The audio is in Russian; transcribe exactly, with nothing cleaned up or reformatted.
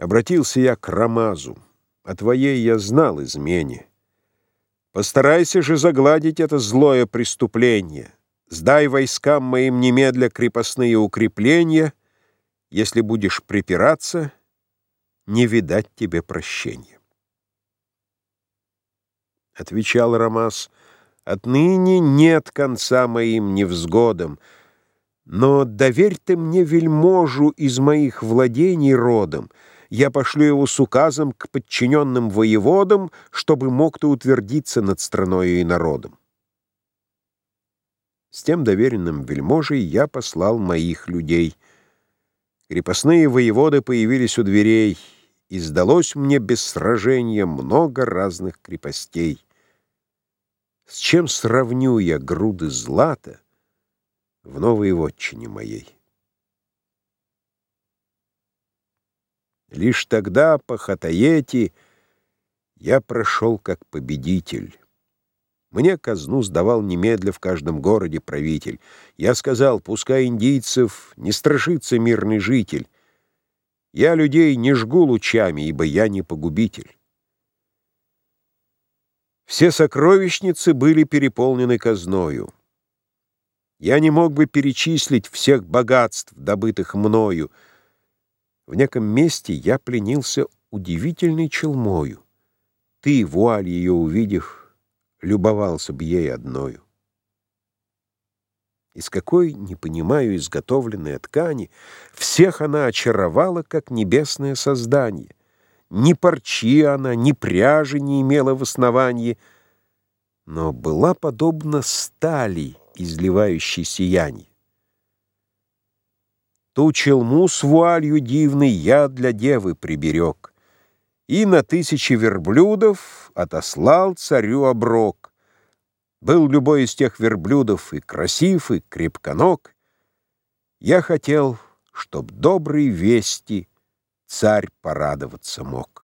Обратился я к Рамазу: о твоей я знал измене. Постарайся же загладить это злое преступление. Сдай войскам моим немедля крепостные укрепления. Если будешь припираться, не видать тебе прощения. Отвечал Рамаз: отныне нет конца моим невзгодам, но доверь ты мне вельможу из моих владений родом. Я пошлю его с указом к подчиненным воеводам, чтобы мог ты утвердиться над страною и народом. С тем доверенным вельможей я послал моих людей. Крепостные воеводы появились у дверей, и сдалось мне без сражения много разных крепостей. С чем сравню я груды злата в новой вотчине моей? Лишь тогда по Хатаети я прошел как победитель. Мне казну сдавал немедля в каждом городе правитель. Я сказал: пускай индийцев не страшится мирный житель. Я людей не жгу лучами, ибо я не погубитель. Все сокровищницы были переполнены казною. Я не мог бы перечислить всех богатств, добытых мною. В неком месте я пленился удивительной челмою. Ты, вуаль ее увидев, любовался б ей одною. Из какой, не понимаю, изготовленной ткани всех она очаровала, как небесное создание. Ни парчи она, ни пряжи не имела в основании, но была подобна стали, изливающей сияние. Ту челму с вуалью дивной я для девы приберег, и на тысячи верблюдов отослал царю оброк. Был любой из тех верблюдов и красив, и крепконог. Я хотел, чтоб доброй вести царь порадоваться мог.